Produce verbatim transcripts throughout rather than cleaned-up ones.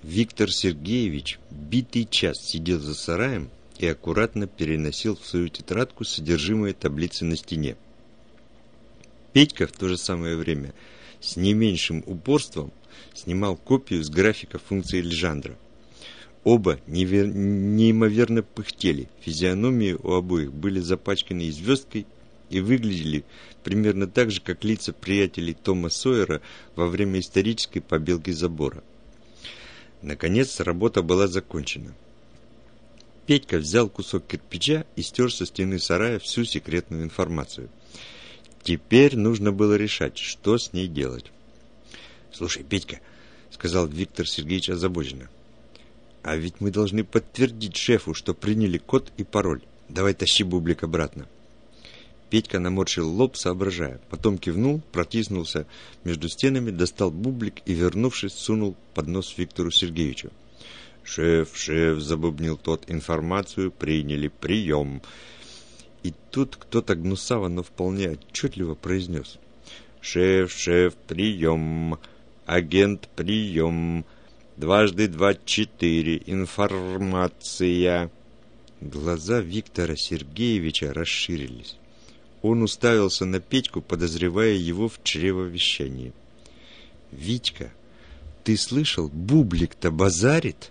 Виктор Сергеевич битый час сидел за сараем и аккуратно переносил в свою тетрадку содержимое таблицы на стене. Петька в то же самое время с не меньшим упорством снимал копию с графика функции Лежандра. Оба невер... неимоверно пыхтели, физиономии у обоих были запачканы звездкой и выглядели примерно так же, как лица приятелей Тома Сойера во время исторической побелки забора. Наконец работа была закончена. Петька взял кусок кирпича и стер со стены сарая всю секретную информацию. Теперь нужно было решать, что с ней делать. «Слушай, Петька», — сказал Виктор Сергеевич озабоченно, — «а ведь мы должны подтвердить шефу, что приняли код и пароль. Давай тащи бублик обратно». Петька наморщил лоб, соображая. Потом кивнул, протиснулся между стенами, достал бублик и, вернувшись, сунул под нос Виктору Сергеевичу. «Шеф, шеф», — забубнил тот, — «информацию приняли, прием». И тут кто-то гнусаво, но вполне отчетливо произнес: «Шеф, шеф, прием, агент, прием, дважды два четыре, информация». Глаза Виктора Сергеевича расширились. Он уставился на Петьку, подозревая его в чревовещании. «Витька, ты слышал, бублик-то базарит?»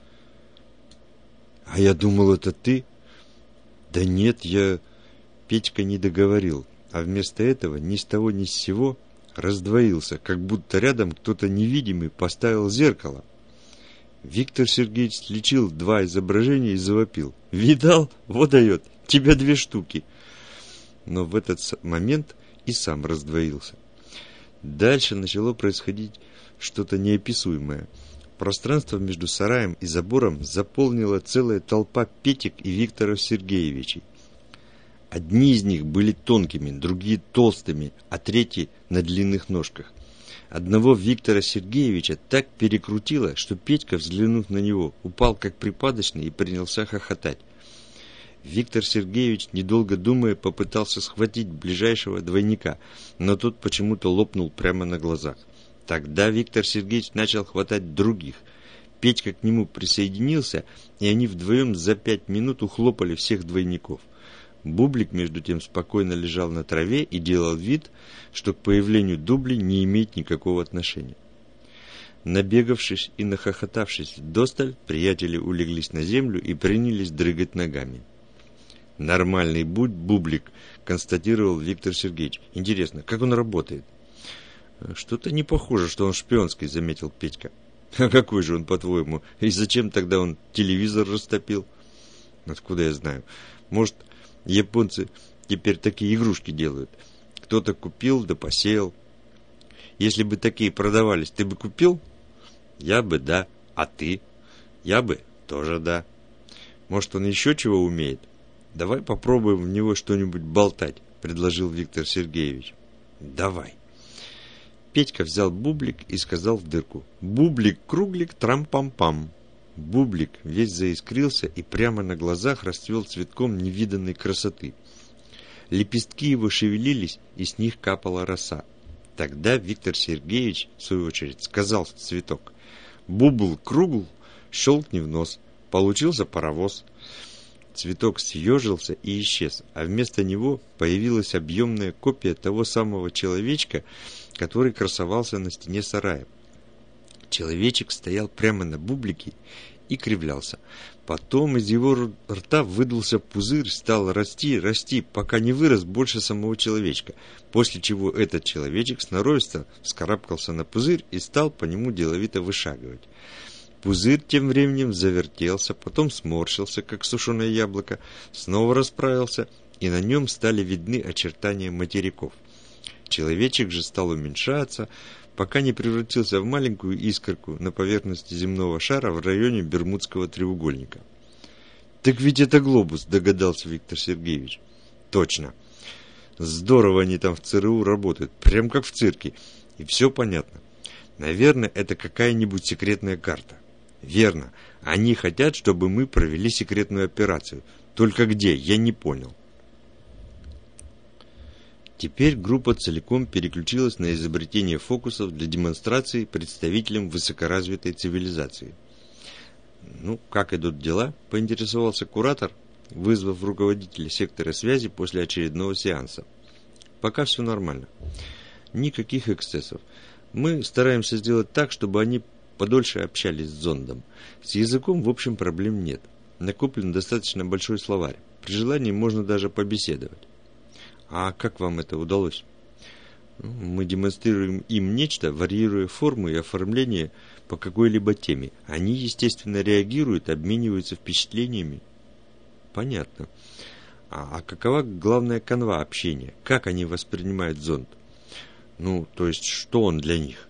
«А я думал, это ты». «Да нет, я...» Петька не договорил, а вместо этого ни с того ни с сего раздвоился, как будто рядом кто-то невидимый поставил зеркало. Виктор Сергеевич сличил два изображения и завопил: «Видал? Вот дает! Тебя две штуки!» Но в этот момент и сам раздвоился. Дальше начало происходить что-то неописуемое. Пространство между сараем и забором заполнила целая толпа Петек и Викторов Сергеевичей. Одни из них были тонкими, другие толстыми, а третьи на длинных ножках. Одного Виктора Сергеевича так перекрутило, что Петька, взглянув на него, упал как припадочный и принялся хохотать. Виктор Сергеевич, недолго думая, попытался схватить ближайшего двойника, но тот почему-то лопнул прямо на глазах. Тогда Виктор Сергеевич начал хватать других. Петька к нему присоединился, и они вдвоем за пять минут ухлопали всех двойников. Бублик, между тем, спокойно лежал на траве и делал вид, что к появлению дублей не имеет никакого отношения. Набегавшись и нахохотавшись вдосталь, приятели улеглись на землю и принялись дрыгать ногами. «Нормальный будь, бублик», — констатировал Виктор Сергеевич. «Интересно, как он работает?» «Что-то не похоже, что он шпионский», — заметил Петька. «А какой же он, по-твоему? И зачем тогда он телевизор растопил?» «Откуда я знаю? Может, японцы теперь такие игрушки делают? Кто-то купил да посеял. Если бы такие продавались, ты бы купил?» «Я бы да. А ты?» «Я бы тоже да. Может, он еще чего умеет? Давай попробуем в него что-нибудь болтать», — предложил Виктор Сергеевич. «Давай». Петька взял бублик и сказал в дырку: «Бублик-круглик, трам-пам-пам». Бублик весь заискрился и прямо на глазах расцвел цветком невиданной красоты. Лепестки его шевелились, и с них капала роса. Тогда Виктор Сергеевич, в свою очередь, сказал в цветок: «Бубл-кругл, щелкни в нос». Получился паровоз. Цветок съежился и исчез, а вместо него появилась объемная копия того самого человечка, который красовался на стене сарая. Человечек стоял прямо на бублике и кривлялся. Потом из его рта выдался пузырь, стал расти, расти, пока не вырос больше самого человечка, после чего этот человечек сноровисто вскарабкался на пузырь и стал по нему деловито вышагивать. Пузырь тем временем завертелся, потом сморщился, как сушеное яблоко, снова расправился, и на нем стали видны очертания материков. Человечек же стал уменьшаться, пока не превратился в маленькую искорку на поверхности земного шара в районе Бермудского треугольника. «Так ведь это глобус», — догадался Виктор Сергеевич. «Точно. Здорово они там в ЦРУ работают, прям как в цирке. И все понятно. Наверное, это какая-нибудь секретная карта». «Верно. Они хотят, чтобы мы провели секретную операцию. Только где? Я не понял». Теперь группа целиком переключилась на изобретение фокусов для демонстрации представителям высокоразвитой цивилизации. «Ну, как идут дела?» – поинтересовался куратор, вызвав руководителя сектора связи после очередного сеанса. «Пока все нормально. Никаких эксцессов. Мы стараемся сделать так, чтобы они подольше общались с зондом. С языком, в общем, проблем нет. Накоплен достаточно большой словарь. При желании можно даже побеседовать». «А как вам это удалось?» «Мы демонстрируем им нечто, варьируя формы и оформление по какой-либо теме. Они, естественно, реагируют, обмениваются впечатлениями». «Понятно. А, а какова главная канва общения? Как они воспринимают зонд? Ну, то есть, что он для них?»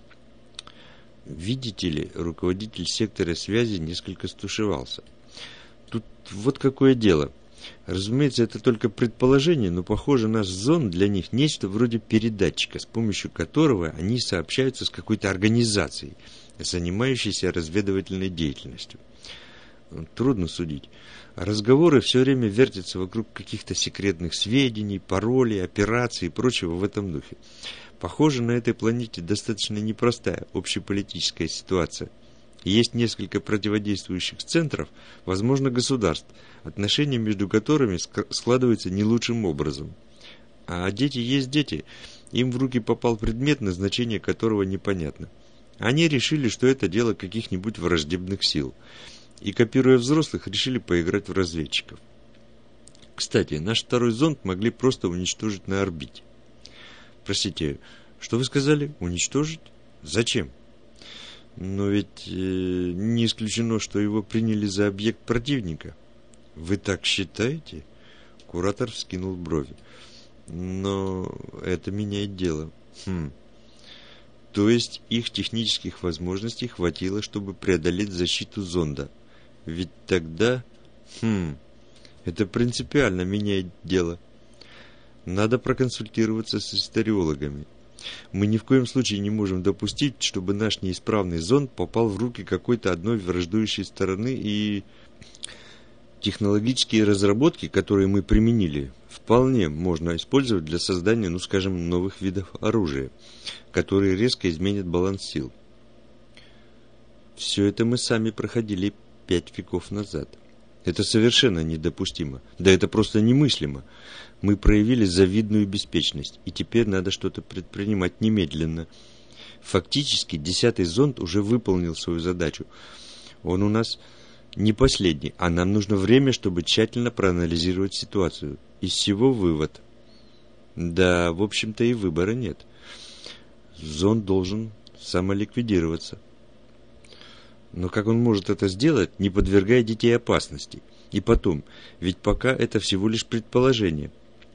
«Видите ли, руководитель сектора связи несколько стушевался. Тут вот какое дело. Разумеется, это только предположение, но, похоже, наш зонд для них нечто вроде передатчика, с помощью которого они сообщаются с какой-то организацией, занимающейся разведывательной деятельностью. Трудно судить. Разговоры все время вертятся вокруг каких-то секретных сведений, паролей, операций и прочего в этом духе. Похоже, на этой планете достаточно непростая общеполитическая ситуация. Есть несколько противодействующих центров, возможно, государств, отношения между которыми складываются не лучшим образом. А дети есть дети, им в руки попал предмет, назначение которого непонятно. Они решили, что это дело каких-нибудь враждебных сил, и, копируя взрослых, решили поиграть в разведчиков. Кстати, наш второй зонд могли просто уничтожить на орбите. Простите, что вы сказали? Уничтожить? Зачем? Но ведь э, не исключено, что его приняли за объект противника. Вы так считаете? Куратор вскинул брови. Но это меняет дело. Хм. То есть их технических возможностей хватило, чтобы преодолеть защиту зонда. Ведь тогда... Хм. Это принципиально меняет дело. Надо проконсультироваться с историологами. Мы ни в коем случае не можем допустить, чтобы наш неисправный зонд попал в руки какой-то одной враждующей стороны, и технологические разработки, которые мы применили, вполне можно использовать для создания, ну скажем, новых видов оружия, которые резко изменят баланс сил. Все это мы сами проходили пять веков назад. Это совершенно недопустимо. Да это просто немыслимо. Мы проявили завидную беспечность, и теперь надо что-то предпринимать немедленно. Фактически, десятый зонд уже выполнил свою задачу. Он у нас не последний, а нам нужно время, чтобы тщательно проанализировать ситуацию. Из всего вывод. Да, в общем-то и выбора нет. Зонд должен самоликвидироваться. Но как он может это сделать, не подвергая детей опасности? И потом, ведь пока это всего лишь предположение.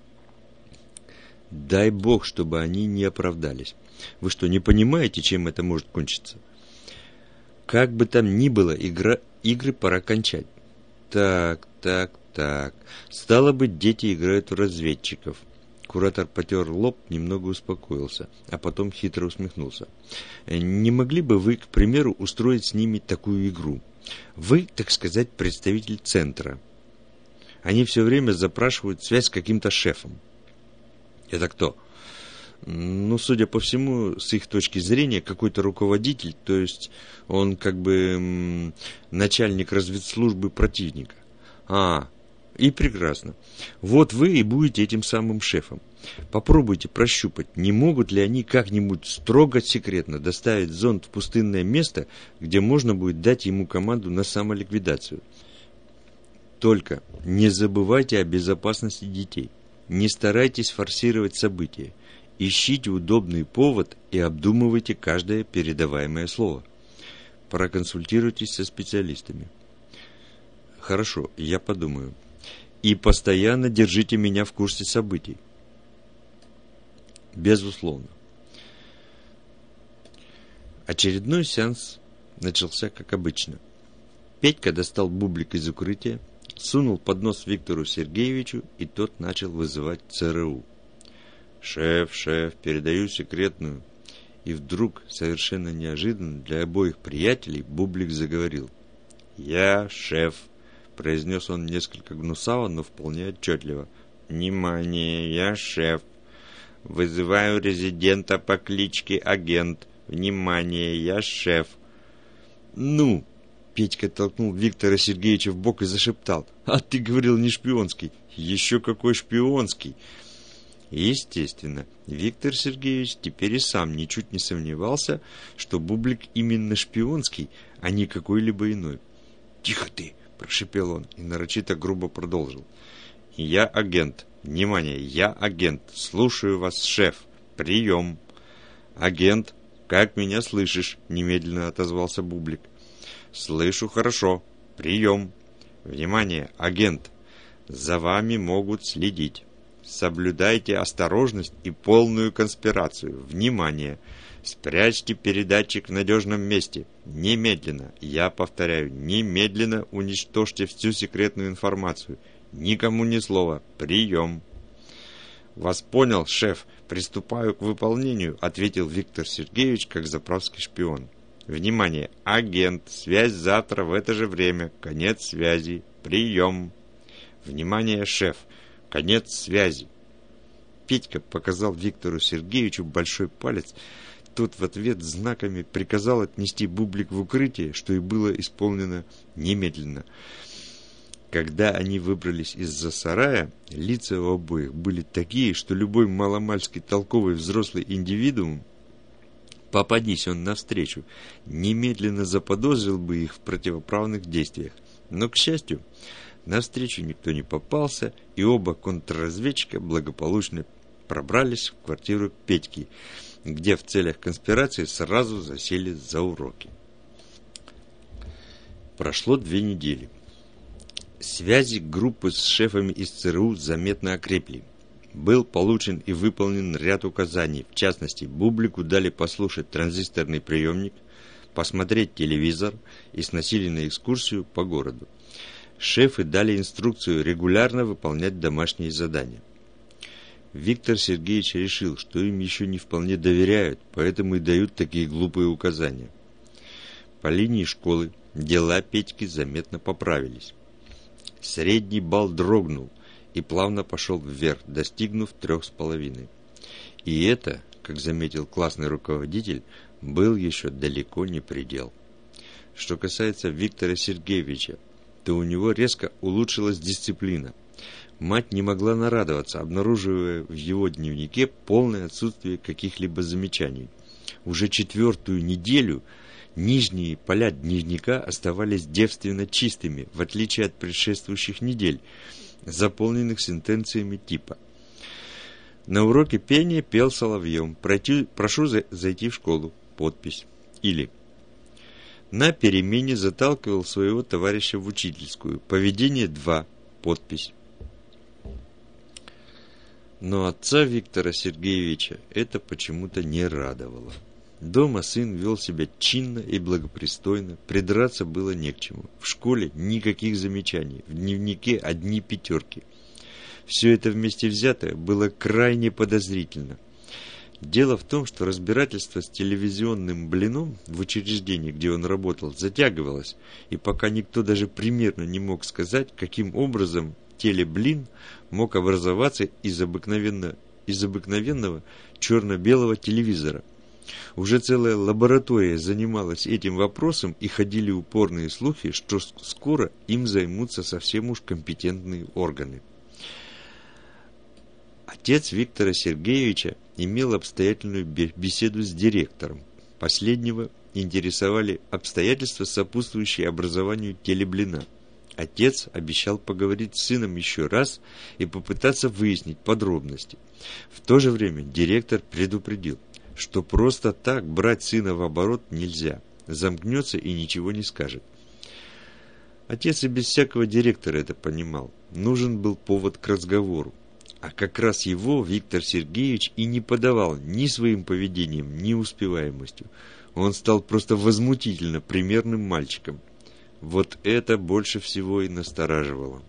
Дай Бог, чтобы они не оправдались. Вы что, не понимаете, чем это может кончиться? Как бы там ни было, игра, игры пора кончать. Так, так, так. Стало быть, дети играют в разведчиков. Куратор потер лоб, немного успокоился, а потом хитро усмехнулся. Не могли бы вы, к примеру, устроить с ними такую игру? Вы, так сказать, представитель центра. Они все время запрашивают связь с каким-то шефом. Это кто? Ну, судя по всему, с их точки зрения, какой-то руководитель, то есть он как бы м, начальник разведслужбы противника. А, и прекрасно. Вот вы и будете этим самым шефом. Попробуйте прощупать, не могут ли они как-нибудь строго секретно доставить зонд в пустынное место, где можно будет дать ему команду на самоликвидацию. Только не забывайте о безопасности детей. Не старайтесь форсировать события. Ищите удобный повод и обдумывайте каждое передаваемое слово. Проконсультируйтесь со специалистами. Хорошо, я подумаю. И постоянно держите меня в курсе событий. Безусловно. Очередной сеанс начался как обычно. Петька достал бублик из укрытия, сунул под нос Виктору Сергеевичу, и тот начал вызывать ЦРУ. «Шеф, шеф, передаю секретную». И вдруг, совершенно неожиданно для обоих приятелей, бублик заговорил. «Я шеф», — произнес он несколько гнусаво, но вполне отчетливо. «Внимание, я шеф». Вызываю резидента по кличке Агент. Внимание, я шеф. Ну, Петька толкнул Виктора Сергеевича в бок и зашептал. А ты говорил, не шпионский. Еще какой шпионский. Естественно, Виктор Сергеевич теперь и сам ничуть не сомневался, что Бублик именно шпионский, а не какой-либо иной. «Тихо ты!» – прошипел он и нарочито грубо продолжил. «Я агент. Внимание, я агент. Слушаю вас, шеф. Прием!» «Агент, как меня слышишь?» – немедленно отозвался Бублик. «Слышу хорошо. Прием!» «Внимание, агент! За вами могут следить. Соблюдайте осторожность и полную конспирацию. Внимание! Спрячьте передатчик в надежном месте. Немедленно, я повторяю, немедленно уничтожьте всю секретную информацию. Никому ни слова. Прием!» «Вас понял, шеф. Приступаю к выполнению», — ответил Виктор Сергеевич, как заправский шпион. «Внимание! Агент! Связь завтра в это же время. Конец связи. Прием!» «Внимание, шеф! Конец связи!» Петька показал Виктору Сергеевичу большой палец. Тот в ответ знаками приказал отнести Бублик в укрытие, что и было исполнено немедленно. Когда они выбрались из-за сарая, лица у обоих были такие, что любой маломальски толковый взрослый индивидуум, попадись он навстречу, немедленно заподозрил бы их в противоправных действиях. Но, к счастью, навстречу никто не попался, и оба контрразведчика благополучно пробрались в квартиру Петьки, где в целях конспирации сразу засели за уроки. Прошло две недели. Связи группы с шефами из ЦРУ заметно окрепли. Был получен и выполнен ряд указаний. В частности, Бублику дали послушать транзисторный приемник, посмотреть телевизор и сносили на экскурсию по городу. Шефы дали инструкцию регулярно выполнять домашние задания. Виктор Сергеевич решил, что им еще не вполне доверяют, поэтому и дают такие глупые указания. По линии школы дела Петьки заметно поправились. Средний балл дрогнул и плавно пошел вверх, достигнув трех с половиной. И это, как заметил классный руководитель, был еще далеко не предел. Что касается Виктора Сергеевича, то у него резко улучшилась дисциплина. Мать не могла нарадоваться, обнаруживая в его дневнике полное отсутствие каких-либо замечаний. Уже четвертую неделю нижние поля дневника оставались девственно чистыми, в отличие от предшествующих недель, заполненных сентенциями типа: «На уроке пения пел соловьем. Пройти, прошу за, зайти в школу. Подпись». Или «На перемене заталкивал своего товарища в учительскую. Поведение два. Подпись». Но отца Виктора Сергеевича это почему-то не радовало. Дома сын вел себя чинно и благопристойно, придраться было не к чему. В школе никаких замечаний, в дневнике одни пятерки. Все это вместе взятое было крайне подозрительно. Дело в том, что разбирательство с телевизионным блином в учреждении, где он работал, затягивалось, и пока никто даже примерно не мог сказать, каким образом телеблин мог образоваться из, обыкновенно, из обыкновенного черно-белого телевизора. Уже целая лаборатория занималась этим вопросом, и ходили упорные слухи, что скоро им займутся совсем уж компетентные органы. Отец Виктора Сергеевича имел обстоятельную беседу с директором. Последнего интересовали обстоятельства, сопутствующие образованию телеблина. Отец обещал поговорить с сыном еще раз и попытаться выяснить подробности. В то же время директор предупредил, что просто так брать сына в оборот нельзя. Замкнется и ничего не скажет. Отец и без всякого директора это понимал. Нужен был повод к разговору. А как раз его Виктор Сергеевич и не подавал ни своим поведением, ни успеваемостью. Он стал просто возмутительно примерным мальчиком. Вот это больше всего и настораживало.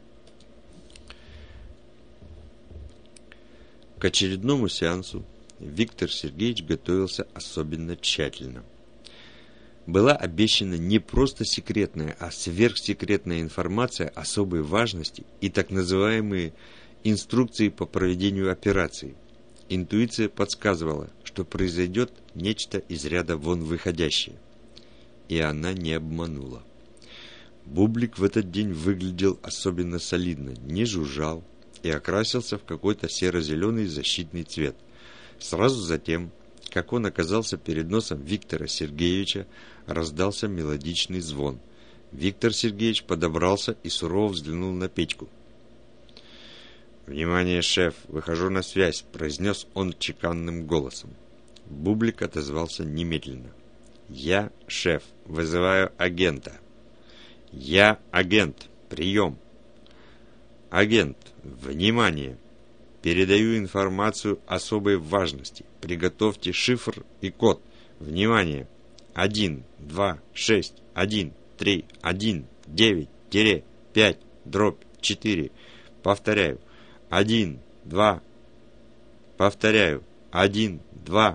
К очередному сеансу Виктор Сергеевич готовился особенно тщательно. Была обещана не просто секретная, а сверхсекретная информация особой важности и так называемые инструкции по проведению операции. Интуиция подсказывала, что произойдет нечто из ряда вон выходящее. И она не обманула. Бублик в этот день выглядел особенно солидно, не жужжал и окрасился в какой-то серо-зеленый защитный цвет. Сразу затем, как он оказался перед носом Виктора Сергеевича, раздался мелодичный звон. Виктор Сергеевич подобрался и сурово взглянул на Петьку. «Внимание, шеф, выхожу на связь», — произнес он чеканным голосом. Бублик отозвался немедленно. «Я шеф, вызываю агента». «Я агент, прием». «Агент, внимание, передаю информацию особой важности. Приготовьте шифр и код. Внимание, один, два, шесть, один, три, один, девять, пять, дробь, четыре. Повторяю. Один, два. Повторяю. Один, два.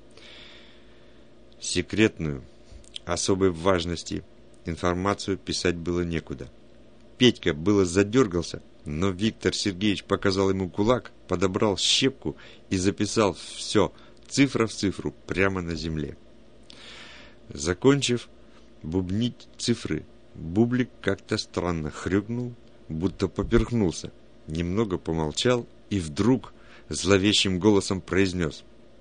Секретную, особой важности информацию писать было некуда. Петька было задергался, но Виктор Сергеевич показал ему кулак, подобрал щепку и записал все, цифра в цифру, прямо на земле. Закончив бубнить цифры, Бублик как-то странно хрюкнул, будто поперхнулся, немного помолчал и вдруг зловещим голосом произнес: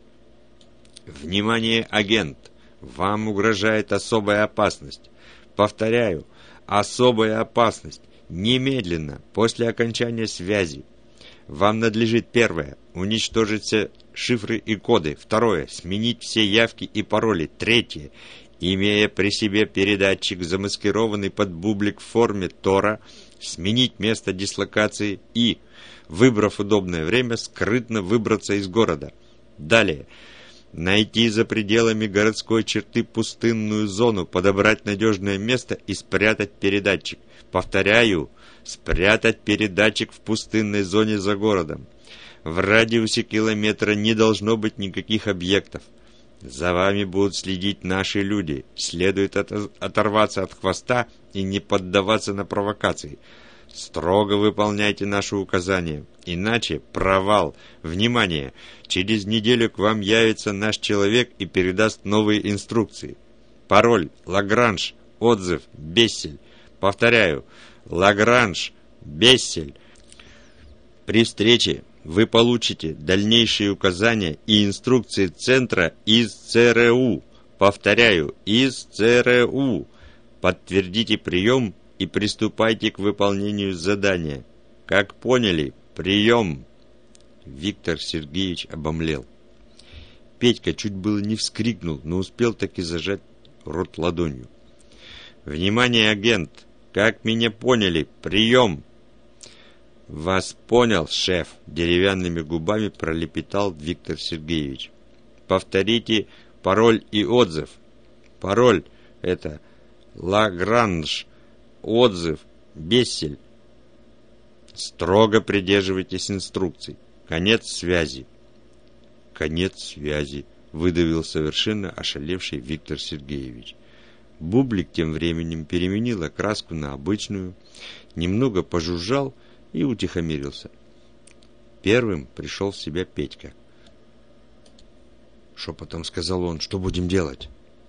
«Внимание, агент! Вам угрожает особая опасность. Повторяю, особая опасность. Немедленно, после окончания связи. Вам надлежит: первое, уничтожить все шифры и коды. Второе, сменить все явки и пароли. Третье, имея при себе передатчик, замаскированный под бублик в форме Тора, сменить место дислокации и, выбрав удобное время, скрытно выбраться из города. Далее, найти за пределами городской черты пустынную зону, подобрать надежное место и спрятать передатчик. Повторяю, спрятать передатчик в пустынной зоне за городом. В радиусе километра не должно быть никаких объектов. За вами будут следить наши люди. Следует оторваться от хвоста и не поддаваться на провокации. Строго выполняйте наши указания, иначе провал. Внимание! Через неделю к вам явится наш человек и передаст новые инструкции. Пароль: Лагранж, отзыв: Бессель. Повторяю: Лагранж, Бессель. При встрече вы получите дальнейшие указания и инструкции центра из ЦРУ. Повторяю, из ЦРУ. Подтвердите прием и приступайте к выполнению задания. Как поняли? Прием!» Виктор Сергеевич обомлел. Петька чуть было не вскрикнул, но успел таки зажать рот ладонью. «Внимание, агент! Как меня поняли? Прием!» «Вас понял, шеф!» — деревянными губами пролепетал Виктор Сергеевич. «Повторите пароль и отзыв. Пароль — это Лагранж, отзыв: Бессель. Строго придерживайтесь инструкций. Конец связи». «Конец связи», — выдавил совершенно ошалевший Виктор Сергеевич. Бублик тем временем переменил окраску на обычную, немного пожужжал и утихомирился. Первым пришел в себя Петька. Шепотом сказал он: «Что будем делать?»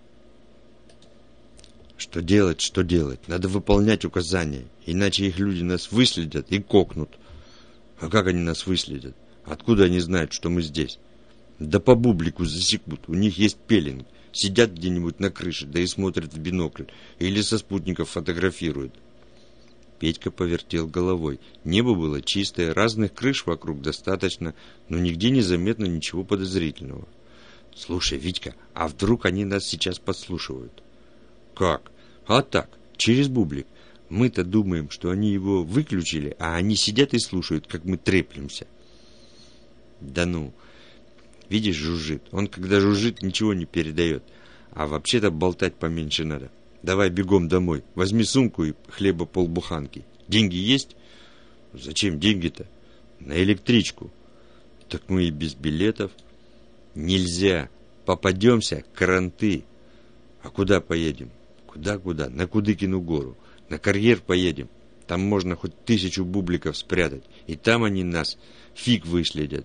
«Что делать, что делать? Надо выполнять указания, иначе их люди нас выследят и кокнут». «А как они нас выследят? Откуда они знают, что мы здесь?» «Да по бублику засекут, у них есть пеленг. Сидят где-нибудь на крыше, да и смотрят в бинокль, или со спутников фотографируют». Петька повертел головой. Небо было чистое, разных крыш вокруг достаточно, но нигде не заметно ничего подозрительного. «Слушай, Витька, а вдруг они нас сейчас подслушивают?» «Как? А так, через бублик. Мы-то думаем, что они его выключили, а они сидят и слушают, как мы треплемся». «Да ну, видишь, жужжит. Он, когда жужжит, ничего не передает. А вообще-то болтать поменьше надо. Давай бегом домой. Возьми сумку и хлеба полбуханки. Деньги есть?» «Зачем деньги-то?» «На электричку». «Так мы и без билетов». «Нельзя. Попадемся, кранты». «А куда поедем?» «Куда-куда? На Кудыкину гору. На карьер поедем. Там можно хоть тысячу бубликов спрятать. И там они нас фиг выследят.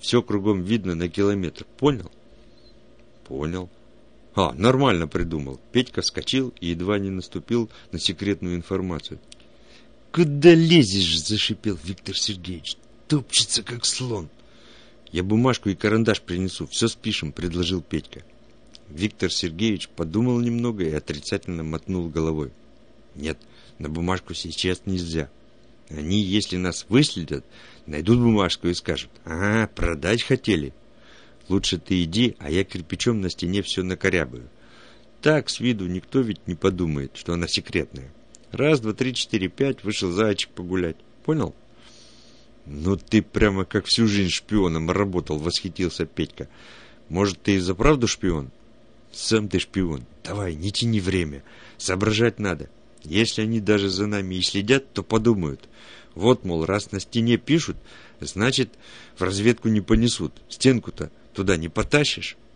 Все кругом видно на километр. Понял? Понял. А, нормально придумал. Петька вскочил и едва не наступил на секретную информацию. «Куда лезешь?» – зашипел Виктор Сергеевич. «Топчется, как слон». «Я бумажку и карандаш принесу, все спишем», – предложил Петька. Виктор Сергеевич подумал немного и отрицательно мотнул головой. «Нет, на бумажку сейчас нельзя. Они, если нас выследят, найдут бумажку и скажут: ага, продать хотели. Лучше ты иди, а я кирпичом на стене все накорябаю. Так, с виду никто ведь не подумает, что она секретная. Раз, два, три, четыре, пять, вышел зайчик погулять. Понял?» «Ну ты прямо как всю жизнь шпионом работал», — восхитился Петька. «Может, ты и за правду шпион?» «Сам ты шпион. Давай, не тяни время. Соображать надо. Если они даже за нами и следят, то подумают. Вот, мол, раз на стене пишут, значит, в разведку не понесут. Стенку-то туда не потащишь.